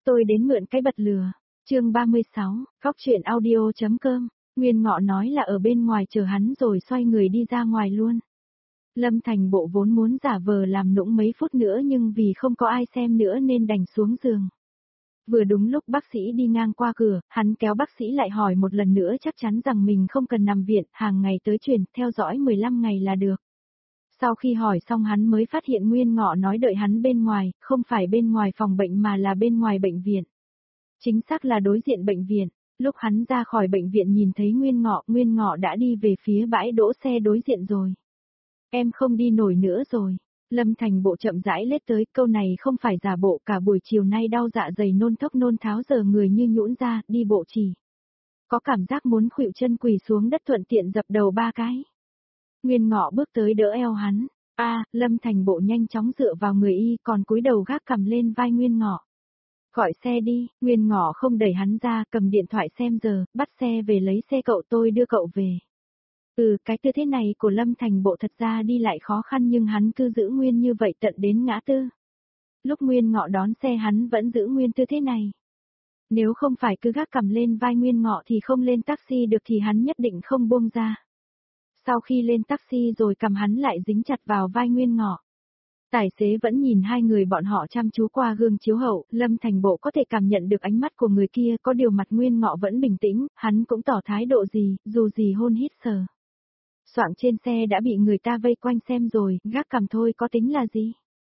Tôi đến mượn cái bật lửa. Chương 36, Góc truyện audio.com. Nguyên Ngọ nói là ở bên ngoài chờ hắn rồi xoay người đi ra ngoài luôn. Lâm Thành Bộ vốn muốn giả vờ làm nũng mấy phút nữa nhưng vì không có ai xem nữa nên đành xuống giường. Vừa đúng lúc bác sĩ đi ngang qua cửa, hắn kéo bác sĩ lại hỏi một lần nữa chắc chắn rằng mình không cần nằm viện, hàng ngày tới truyền, theo dõi 15 ngày là được. Sau khi hỏi xong hắn mới phát hiện Nguyên Ngọ nói đợi hắn bên ngoài, không phải bên ngoài phòng bệnh mà là bên ngoài bệnh viện. Chính xác là đối diện bệnh viện. Lúc hắn ra khỏi bệnh viện nhìn thấy Nguyên Ngọ đã đi về phía bãi đỗ xe đối diện rồi. Em không đi nổi nữa rồi. Lâm Thành Bộ chậm rãi lết tới, câu này không phải giả bộ, cả buổi chiều nay đau dạ dày nôn thốc nôn tháo giờ người như nhũn ra, đi bộ chỉ. Có cảm giác muốn khuỵu chân quỳ xuống đất thuận tiện dập đầu 3 cái. Nguyên Ngọ bước tới đỡ eo hắn. Lâm Thành Bộ nhanh chóng dựa vào người y còn cúi đầu gác cằm lên vai Nguyên Ngọ. Gọi xe đi, Nguyên Ngọ không đẩy hắn ra, cầm điện thoại xem giờ, bắt xe về lấy xe cậu tôi đưa cậu về. Cái tư thế này của Lâm Thành Bộ thật ra đi lại khó khăn nhưng hắn cứ giữ nguyên như vậy tận đến ngã tư. Lúc Nguyên Ngọ đón xe hắn vẫn giữ nguyên tư thế này. Nếu không phải cứ gác cằm lên vai Nguyên Ngọ thì không lên taxi được thì hắn nhất định không buông ra. Sau khi lên taxi rồi cầm hắn lại dính chặt vào vai Nguyên Ngọ. Tài xế vẫn nhìn hai người bọn họ chăm chú qua gương chiếu hậu, Lâm Thành Bộ có thể cảm nhận được ánh mắt của người kia, có điều mặt Nguyên Ngọ vẫn bình tĩnh, hắn cũng tỏ thái độ gì, dù gì hôn hít sờ. Soạng trên xe đã bị người ta vây quanh xem rồi, gác cằm thôi có tính là gì?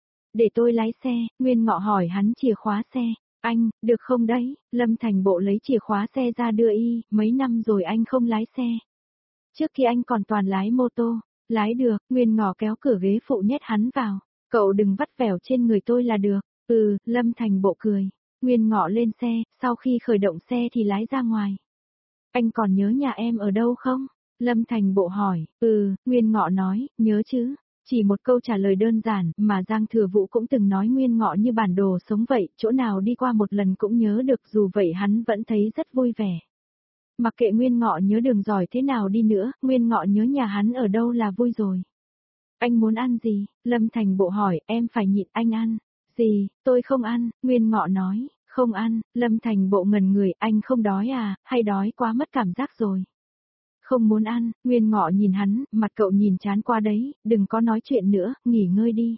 Để tôi lái xe, Nguyên Ngọ hỏi hắn chìa khóa xe. Anh, được không đấy? Lâm Thành Bộ lấy chìa khóa xe ra đưa y, mấy năm rồi anh không lái xe. Trước khi anh còn toàn lái mô tô, lái được, Nguyên Ngọ kéo cửa ghế phụ nhét hắn vào. Cậu đừng vắt vẻo trên người tôi là được. Lâm Thành Bộ cười. Nguyên Ngọ lên xe, sau khi khởi động xe thì lái ra ngoài. Anh còn nhớ nhà em ở đâu không? Lâm Thành Bộ hỏi. Nguyên Ngọ nói, nhớ chứ. Chỉ một câu trả lời đơn giản mà Giang Thừa Vũ cũng từng nói Nguyên Ngọ như bản đồ sống vậy, chỗ nào đi qua một lần cũng nhớ được, dù vậy hắn vẫn thấy rất vui vẻ. Mặc kệ Nguyên Ngọ nhớ đường giỏi thế nào đi nữa, Nguyên Ngọ nhớ nhà hắn ở đâu là vui rồi. Anh muốn ăn gì? Lâm Thành Bộ hỏi, em phải nhịn anh ăn. Gì, tôi không ăn, Nguyên Ngọ nói, không ăn, Lâm Thành Bộ ngẩn người, anh không đói à, hay đói quá mất cảm giác rồi. Không muốn ăn, Nguyên Ngọ nhìn hắn, mặt cậu nhìn chán qua đấy, đừng có nói chuyện nữa, nghỉ ngơi đi.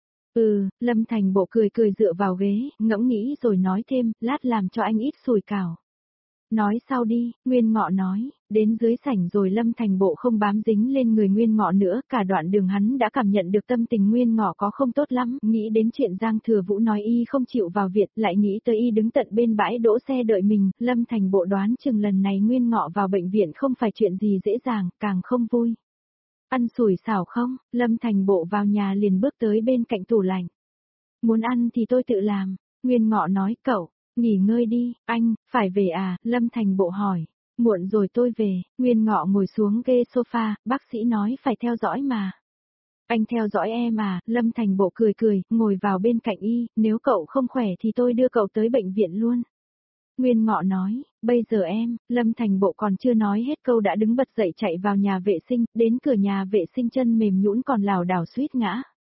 Lâm Thành Bộ cười cười dựa vào ghế, ngẫm nghĩ rồi nói thêm, lát làm cho anh ít sủi cảo. Nói sau đi, Nguyên Ngọ nói, đến dưới sảnh rồi Lâm Thành Bộ không bám dính lên người Nguyên Ngọ nữa, cả đoạn đường hắn đã cảm nhận được tâm tình Nguyên Ngọ có không tốt lắm, nghĩ đến chuyện Giang Thừa Vũ nói y không chịu vào viện, lại nghĩ tới y đứng tận bên bãi đỗ xe đợi mình, Lâm Thành Bộ đoán chừng lần này Nguyên Ngọ vào bệnh viện không phải chuyện gì dễ dàng, càng không vui. Ăn sủi xảo không? Lâm Thành Bộ vào nhà liền bước tới bên cạnh tủ lạnh. Muốn ăn thì tôi tự làm, Nguyên Ngọ nói, cậu nghỉ ngơi đi, anh, phải về à? Lâm Thành Bộ hỏi. Muộn rồi tôi về, Nguyên Ngọ ngồi xuống ghế sofa, bác sĩ nói phải theo dõi mà. Anh theo dõi em à? Lâm Thành Bộ cười cười, ngồi vào bên cạnh y, nếu cậu không khỏe thì tôi đưa cậu tới bệnh viện luôn. Nguyên Ngọ nói, bây giờ em, Lâm Thành Bộ còn chưa nói hết câu đã đứng bật dậy chạy vào nhà vệ sinh, đến cửa nhà vệ sinh chân mềm nhũn còn lảo đảo suýt ngã.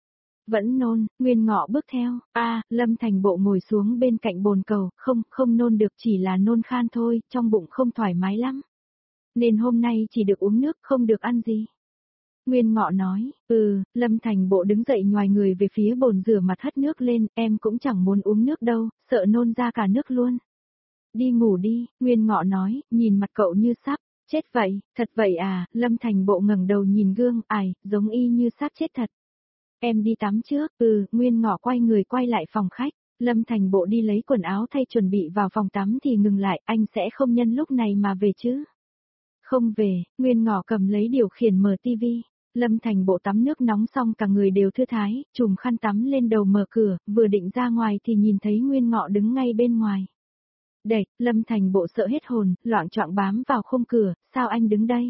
Vẫn nôn, Nguyên Ngọ bước theo, Lâm Thành Bộ ngồi xuống bên cạnh bồn cầu, không nôn được chỉ là nôn khan thôi, trong bụng không thoải mái lắm. Nên hôm nay chỉ được uống nước, không được ăn gì. Nguyên Ngọ nói, Lâm Thành Bộ đứng dậy nhoài người về phía bồn rửa mặt hất nước lên, em cũng chẳng muốn uống nước đâu, sợ nôn ra cả nước luôn. Đi ngủ đi, Nguyên Ngọ nói, nhìn mặt cậu như sắp chết vậy, thật vậy à? Lâm Thành Bộ ngẩng đầu nhìn gương, giống y như sắp chết thật. Em đi tắm trước, Nguyên Ngọ quay người quay lại phòng khách, Lâm Thành Bộ đi lấy quần áo thay chuẩn bị vào phòng tắm thì ngừng lại, anh sẽ không nhân lúc này mà về chứ? Không về, Nguyên Ngọ cầm lấy điều khiển mở tivi, Lâm Thành Bộ tắm nước nóng xong cả người đều thư thái, trùm khăn tắm lên đầu mở cửa, vừa định ra ngoài thì nhìn thấy Nguyên Ngọ đứng ngay bên ngoài. Đệt, Lâm Thành Bộ sợ hết hồn, loạng choạng bám vào khung cửa, sao anh đứng đây?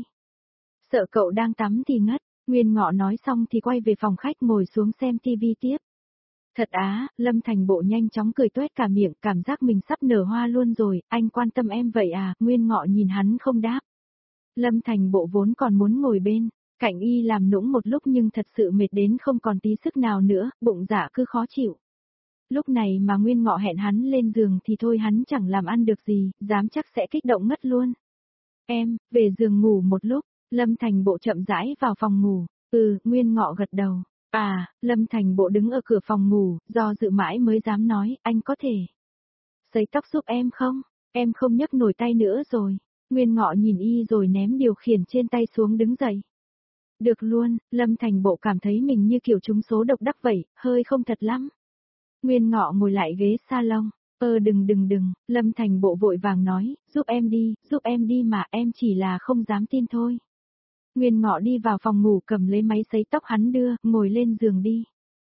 Sợ cậu đang tắm thì ngất. Nguyên Ngọ nói xong thì quay về phòng khách ngồi xuống xem tivi tiếp. Thật á, Lâm Thành Bộ nhanh chóng cười toét cả miệng, cảm giác mình sắp nở hoa luôn rồi, anh quan tâm em vậy à? Nguyên Ngọ nhìn hắn không đáp. Lâm Thành Bộ vốn còn muốn ngồi bên cạnh y làm nũng một lúc nhưng thật sự mệt đến không còn tí sức nào nữa, bụng dạ cứ khó chịu. Lúc này mà Nguyên Ngọ hẹn hắn lên giường thì thôi hắn chẳng làm ăn được gì, dám chắc sẽ kích động ngất luôn. Em, về giường ngủ một lúc, Lâm Thành Bộ chậm rãi vào phòng ngủ. Nguyên Ngọ gật đầu. Lâm Thành Bộ đứng ở cửa phòng ngủ, do dự mãi mới dám nói, anh có thể sấy tóc giúp em không? Em không nhấc nổi tay nữa rồi. Nguyên Ngọ nhìn y rồi ném điều khiển trên tay xuống đứng dậy. Được luôn, Lâm Thành Bộ cảm thấy mình như kiểu trúng số độc đắc vậy, hơi không thật lắm. Nguyên Ngọ ngồi lại ghế salon. Đừng, Lâm Thành Bộ vội vàng nói, giúp em đi mà em chỉ là không dám tin thôi. Nguyên Ngọ đi vào phòng ngủ cầm lấy máy sấy tóc hắn đưa, ngồi lên giường đi.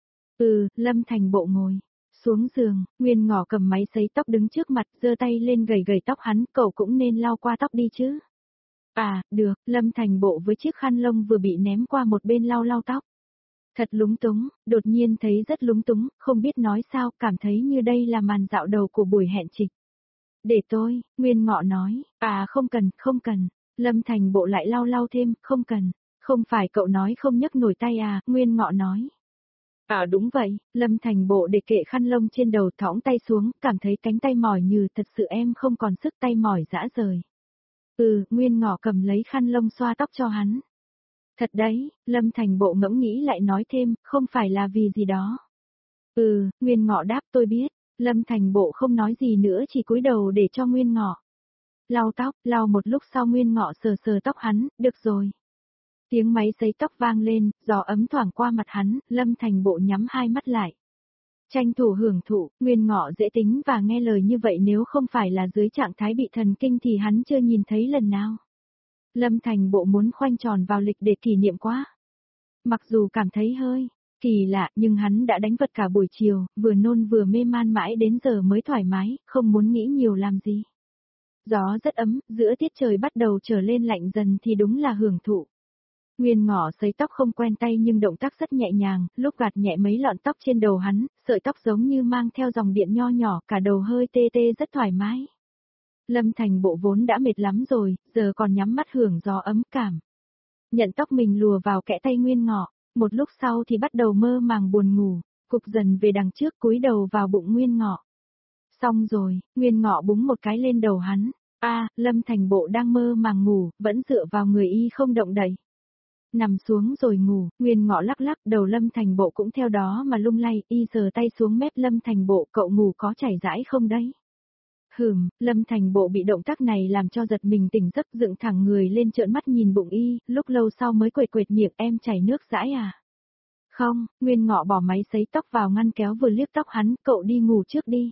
Lâm Thành Bộ ngồi xuống giường, Nguyên Ngọ cầm máy sấy tóc đứng trước mặt, giơ tay lên gầy gầy tóc hắn, cậu cũng nên lau qua tóc đi chứ. Được, Lâm Thành Bộ với chiếc khăn lông vừa bị ném qua một bên lau tóc. Thật lúng túng, đột nhiên thấy rất lúng túng, không biết nói sao, cảm thấy như đây là màn dạo đầu của buổi hẹn trịch. Để tôi, Nguyên Ngọ nói, không cần, Lâm Thành Bộ lại lau thêm, không cần, không phải cậu nói không nhấc nổi tay Nguyên Ngọ nói. Đúng vậy, Lâm Thành Bộ để kệ khăn lông trên đầu thõng tay xuống, cảm thấy cánh tay mỏi như thật sự em không còn sức tay mỏi rã rời. Nguyên Ngọ cầm lấy khăn lông xoa tóc cho hắn. Thật đấy, Lâm Thành Bộ ngẫm nghĩ lại nói thêm, không phải là vì gì đó. Nguyên Ngọ đáp tôi biết, Lâm Thành Bộ không nói gì nữa chỉ cúi đầu để cho Nguyên Ngọ lau tóc, lau một lúc sau Nguyên Ngọ sờ tóc hắn, được rồi. Tiếng máy sấy tóc vang lên, gió ấm thoảng qua mặt hắn, Lâm Thành Bộ nhắm hai mắt lại. Tranh thủ hưởng thụ, Nguyên Ngọ dễ tính và nghe lời như vậy nếu không phải là dưới trạng thái bị thần kinh thì hắn chưa nhìn thấy lần nào. Lâm Thành Bộ muốn khoanh tròn vào lịch để kỷ niệm quá. Mặc dù cảm thấy hơi kỳ lạ nhưng hắn đã đánh vật cả buổi chiều, vừa nôn vừa mê man mãi đến giờ mới thoải mái, không muốn nghĩ nhiều làm gì. Gió rất ấm, giữa tiết trời bắt đầu trở lên lạnh dần thì đúng là hưởng thụ. Nguyên Ngọ sấy tóc không quen tay nhưng động tác rất nhẹ nhàng, lúc gạt nhẹ mấy lọn tóc trên đầu hắn, sợi tóc giống như mang theo dòng điện nho nhỏ, cả đầu hơi tê tê rất thoải mái. Lâm Thành Bộ vốn đã mệt lắm rồi, giờ còn nhắm mắt hưởng gió ấm cảm. Nhận tóc mình lùa vào kẽ tay Nguyên Ngọ, một lúc sau thì bắt đầu mơ màng buồn ngủ, cục dần về đằng trước cúi đầu vào bụng Nguyên Ngọ. Xong rồi, Nguyên Ngọ búng một cái lên đầu hắn. Lâm Thành Bộ đang mơ màng ngủ, vẫn dựa vào người y không động đậy. Nằm xuống rồi ngủ, Nguyên Ngọ lắc lắc, đầu Lâm Thành Bộ cũng theo đó mà lung lay, y sờ tay xuống mép Lâm Thành Bộ, cậu ngủ có chảy rãi không đấy? Lâm Thành Bộ bị động tác này làm cho giật mình tỉnh giấc, dựng thẳng người lên trợn mắt nhìn bụng y, lúc lâu sau mới quệt miệng, em chảy nước rãi à? Không, Nguyên Ngọ bỏ máy sấy tóc vào ngăn kéo vừa liếc tóc hắn, cậu đi ngủ trước đi.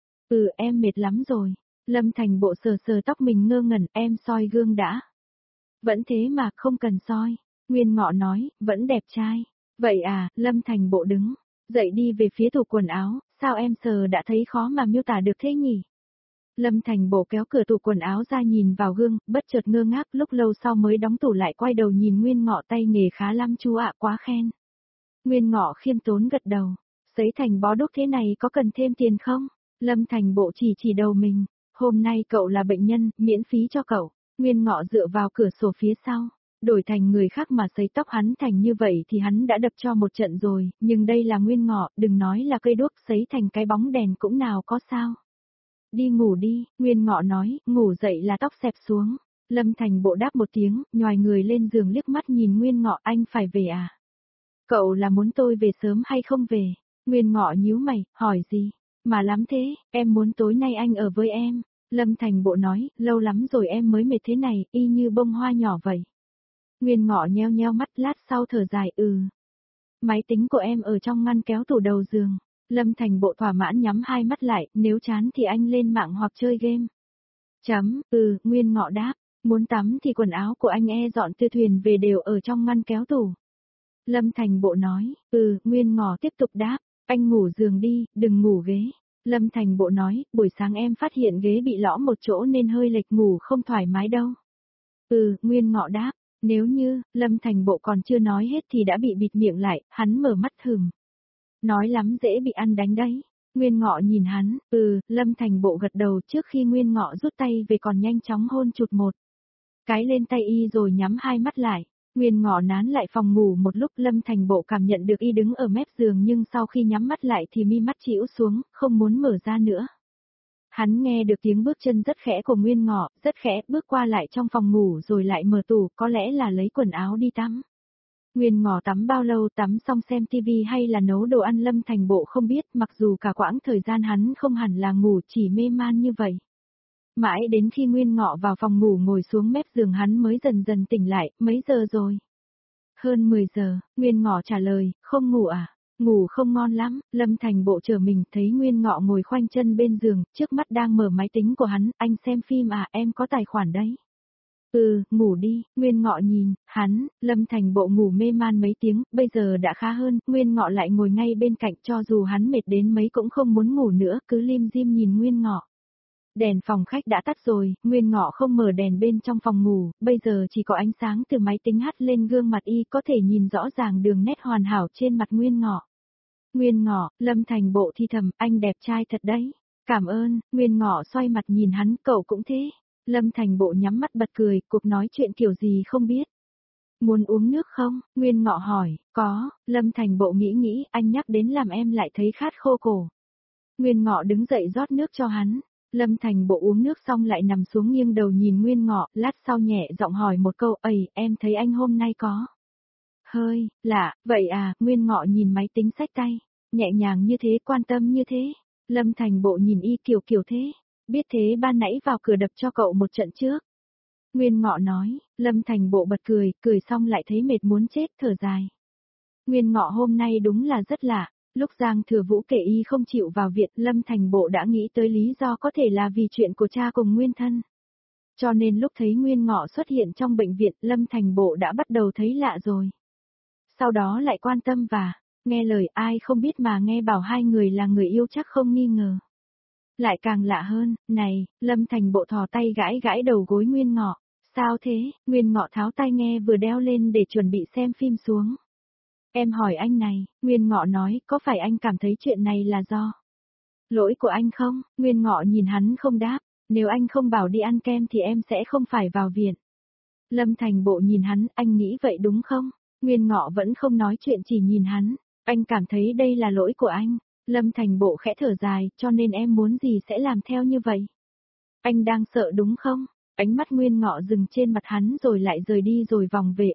Em mệt lắm rồi. Lâm Thành Bộ sờ tóc mình ngơ ngẩn, em soi gương đã. Vẫn thế mà, không cần soi. Nguyên Ngọ nói, vẫn đẹp trai. Vậy Lâm Thành Bộ đứng dậy đi về phía tủ quần áo, sao em sờ đã thấy khó mà miêu tả được thế nhỉ? Lâm Thành Bộ kéo cửa tủ quần áo ra nhìn vào gương, bất chợt ngơ ngác, lúc lâu sau mới đóng tủ lại quay đầu nhìn Nguyên Ngọ, tay nghề khá lắm chú ạ, quá khen. Nguyên Ngọ khiêm tốn gật đầu, sấy thành bó đúc thế này có cần thêm tiền không? Lâm Thành Bộ chỉ đầu mình, hôm nay cậu là bệnh nhân, miễn phí cho cậu. Nguyên Ngọ dựa vào cửa sổ phía sau, đổi thành người khác mà sấy tóc hắn thành như vậy thì hắn đã đập cho một trận rồi, nhưng đây là Nguyên Ngọ, đừng nói là cây đuốc, sấy thành cái bóng đèn cũng nào có sao. Đi ngủ đi, Nguyên Ngọ nói, ngủ dậy là tóc xẹp xuống. Lâm Thành Bộ đáp một tiếng, nhoài người lên giường liếc mắt nhìn Nguyên Ngọ, anh phải về à? Cậu là muốn tôi về sớm hay không về? Nguyên Ngọ nhíu mày, hỏi gì? Mà lắm thế, em muốn tối nay anh ở với em. Lâm Thành Bộ nói, lâu lắm rồi em mới mệt thế này, y như bông hoa nhỏ vậy. Nguyên Ngọ nheo mắt, lát sau thở dài, Máy tính của em ở trong ngăn kéo tủ đầu giường. Lâm Thành Bộ thỏa mãn nhắm hai mắt lại, nếu chán thì anh lên mạng hoặc chơi game. Nguyên Ngọ đáp, muốn tắm thì quần áo của anh dọn từ thuyền về đều ở trong ngăn kéo tủ. Lâm Thành Bộ nói, Nguyên Ngọ tiếp tục đáp, anh ngủ giường đi, đừng ngủ ghế. Lâm Thành Bộ nói, buổi sáng em phát hiện ghế bị lõm một chỗ nên hơi lệch, ngủ không thoải mái đâu. Nguyên Ngọ đáp, nếu như, Lâm Thành Bộ còn chưa nói hết thì đã bị bịt miệng lại, hắn mở mắt nói lắm dễ bị ăn đánh đấy. Nguyên Ngọ nhìn hắn, Lâm Thành Bộ gật đầu, trước khi Nguyên Ngọ rút tay về còn nhanh chóng hôn chụt một cái lên tay y rồi nhắm hai mắt lại. Nguyên Ngọ nán lại phòng ngủ một lúc, Lâm Thành Bộ cảm nhận được y đứng ở mép giường nhưng sau khi nhắm mắt lại thì mi mắt chĩu xuống, không muốn mở ra nữa. Hắn nghe được tiếng bước chân rất khẽ của Nguyên Ngọ, rất khẽ, bước qua lại trong phòng ngủ rồi lại mở tủ, có lẽ là lấy quần áo đi tắm. Nguyên Ngọ tắm bao lâu, tắm xong xem tivi hay là nấu đồ ăn Lâm Thành Bộ không biết, mặc dù cả quãng thời gian hắn không hẳn là ngủ, chỉ mê man như vậy. Mãi đến khi Nguyên Ngọ vào phòng ngủ ngồi xuống mép giường hắn mới dần dần tỉnh lại, mấy giờ rồi? Hơn 10 giờ, Nguyên Ngọ trả lời, không ngủ à? Ngủ không ngon lắm, Lâm Thành Bộ trở mình thấy Nguyên Ngọ ngồi khoanh chân bên giường, trước mắt đang mở máy tính của hắn, anh xem phim à, em có tài khoản đấy. Ừ, ngủ đi, Nguyên Ngọ nhìn, hắn, Lâm Thành Bộ ngủ mê man mấy tiếng, bây giờ đã khá hơn, Nguyên Ngọ lại ngồi ngay bên cạnh cho dù hắn mệt đến mấy cũng không muốn ngủ nữa, cứ lim dim nhìn Nguyên Ngọ. Đèn phòng khách đã tắt rồi, Nguyên Ngọ không mở đèn bên trong phòng ngủ, bây giờ chỉ có ánh sáng từ máy tính hắt lên gương mặt y có thể nhìn rõ ràng đường nét hoàn hảo trên mặt Nguyên Ngọ. Nguyên Ngọ, Lâm Thành Bộ thì thầm, anh đẹp trai thật đấy. Cảm ơn, Nguyên Ngọ xoay mặt nhìn hắn, cậu cũng thế. Lâm Thành Bộ nhắm mắt bật cười, cuộc nói chuyện kiểu gì không biết. Muốn uống nước không? Nguyên Ngọ hỏi, có, Lâm Thành Bộ nghĩ, anh nhắc đến làm em lại thấy khát khô cổ. Nguyên Ngọ đứng dậy rót nước cho hắn. Lâm Thành Bộ uống nước xong lại nằm xuống nghiêng đầu nhìn Nguyên Ngọ, lát sau nhẹ giọng hỏi một câu, "Ầy, em thấy anh hôm nay có hơi lạ, vậy à?" Nguyên Ngọ nhìn máy tính xách tay, nhẹ nhàng như thế, quan tâm như thế. Lâm Thành Bộ nhìn y kiểu thế, biết thế ban nãy vào cửa đập cho cậu một trận trước. Nguyên Ngọ nói, Lâm Thành Bộ bật cười xong lại thấy mệt muốn chết, thở dài. Nguyên Ngọ hôm nay đúng là rất lạ. Lúc Giang Thừa Vũ kể y không chịu vào viện, Lâm Thành Bộ đã nghĩ tới lý do có thể là vì chuyện của cha cùng Nguyên thân. Cho nên lúc thấy Nguyên Ngọ xuất hiện trong bệnh viện, Lâm Thành Bộ đã bắt đầu thấy lạ rồi. Sau đó lại quan tâm và nghe lời, ai không biết mà nghe bảo hai người là người yêu chắc không nghi ngờ. Lại càng lạ hơn, này, Lâm Thành Bộ thò tay gãi đầu gối Nguyên Ngọ. Sao thế? Nguyên Ngọ tháo tai nghe vừa đeo lên để chuẩn bị xem phim xuống. Em hỏi anh này, Nguyên Ngọ nói, có phải anh cảm thấy chuyện này là do lỗi của anh không? Nguyên Ngọ nhìn hắn không đáp, nếu anh không bảo đi ăn kem thì em sẽ không phải vào viện. Lâm Thành Bộ nhìn hắn, anh nghĩ vậy đúng không? Nguyên Ngọ vẫn không nói chuyện chỉ nhìn hắn, anh cảm thấy đây là lỗi của anh. Lâm Thành Bộ khẽ thở dài, cho nên em muốn gì sẽ làm theo như vậy. Anh đang sợ đúng không? Ánh mắt Nguyên Ngọ dừng trên mặt hắn rồi lại rời đi rồi vòng về.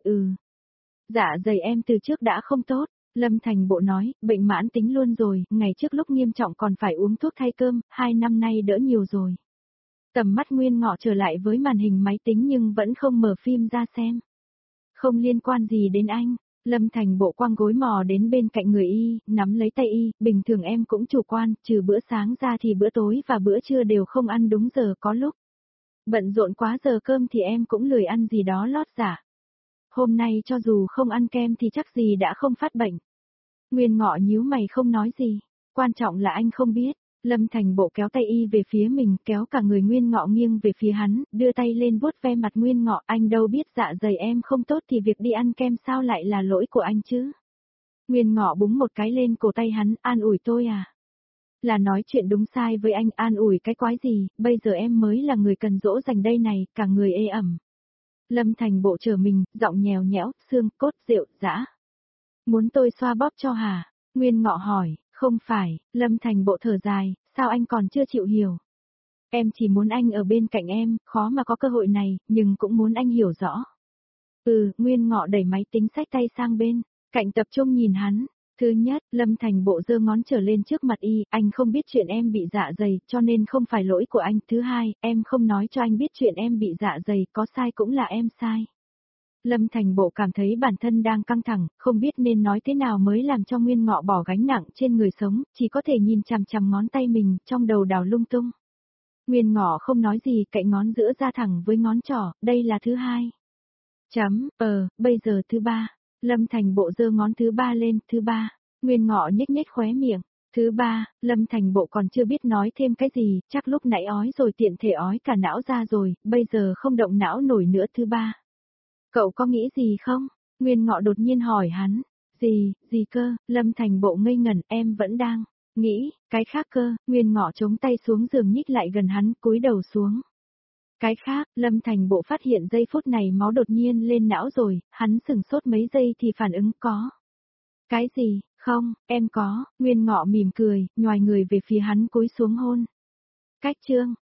Dạ dày em từ trước đã không tốt, Lâm Thành Bộ nói, bệnh mãn tính luôn rồi, ngày trước lúc nghiêm trọng còn phải uống thuốc thay cơm, 2 năm nay đỡ nhiều rồi. Tầm mắt Nguyên Ngọ trở lại với màn hình máy tính nhưng vẫn không mở phim ra xem. Không liên quan gì đến anh, Lâm Thành Bộ quăng gối mò đến bên cạnh người y, nắm lấy tay y, bình thường em cũng chủ quan, trừ bữa sáng ra thì bữa tối và bữa trưa đều không ăn đúng giờ, có lúc bận rộn quá giờ cơm thì em cũng lười ăn gì đó lót dạ. Hôm nay cho dù không ăn kem thì chắc gì đã không phát bệnh. Nguyên Ngọ nhíu mày không nói gì, quan trọng là anh không biết. Lâm Thành Bộ kéo tay y về phía mình, kéo cả người Nguyên Ngọ nghiêng về phía hắn, đưa tay lên vuốt ve mặt Nguyên Ngọ, anh đâu biết dạ dày em không tốt thì việc đi ăn kem sao lại là lỗi của anh chứ. Nguyên Ngọ búng một cái lên cổ tay hắn, an ủi tôi à. Là nói chuyện đúng sai với anh, an ủi cái quái gì, bây giờ em mới là người cần dỗ dành đây này, cả người ê ẩm. Lâm Thành Bộ trở mình, giọng nhèo nhẽo, xương, cốt, rượu, dã. Muốn tôi xoa bóp cho hả? Nguyên Ngọ hỏi, không phải, Lâm Thành Bộ thở dài, sao anh còn chưa chịu hiểu? Em chỉ muốn anh ở bên cạnh em, khó mà có cơ hội này, nhưng cũng muốn anh hiểu rõ. Nguyên Ngọ đẩy máy tính xách tay sang bên, cạnh tập trung nhìn hắn. Thứ nhất, Lâm Thành Bộ giơ ngón trở lên trước mặt y, anh không biết chuyện em bị dạ dày, cho nên không phải lỗi của anh. Thứ hai, em không nói cho anh biết chuyện em bị dạ dày, có sai cũng là em sai. Lâm Thành Bộ cảm thấy bản thân đang căng thẳng, không biết nên nói thế nào mới làm cho Nguyên Ngọ bỏ gánh nặng trên người sống, chỉ có thể nhìn chằm chằm ngón tay mình, trong đầu đảo lung tung. Nguyên Ngọ không nói gì, cạnh ngón giữa ra thẳng với ngón trỏ, đây là thứ hai. Bây giờ thứ ba. Lâm Thành Bộ giơ ngón thứ ba lên, thứ ba. Nguyên Ngọ nhếch nhếch khóe miệng. Thứ ba, Lâm Thành Bộ còn chưa biết nói thêm cái gì, chắc lúc nãy ói rồi tiện thể ói cả não ra rồi, bây giờ không động não nổi nữa. Thứ ba. Cậu có nghĩ gì không? Nguyên Ngọ đột nhiên hỏi hắn. Gì cơ? Lâm Thành Bộ ngây ngẩn, em vẫn đang nghĩ, cái khác cơ. Nguyên Ngọ chống tay xuống giường nhích lại gần hắn, cúi đầu xuống. Cái khác, Lâm Thành Bộ phát hiện giây phút này máu đột nhiên lên não rồi, hắn sửng sốt mấy giây thì phản ứng có. Cái gì, không, em có, Nguyên Ngọ mỉm cười, nhoài người về phía hắn cúi xuống hôn. Cách chương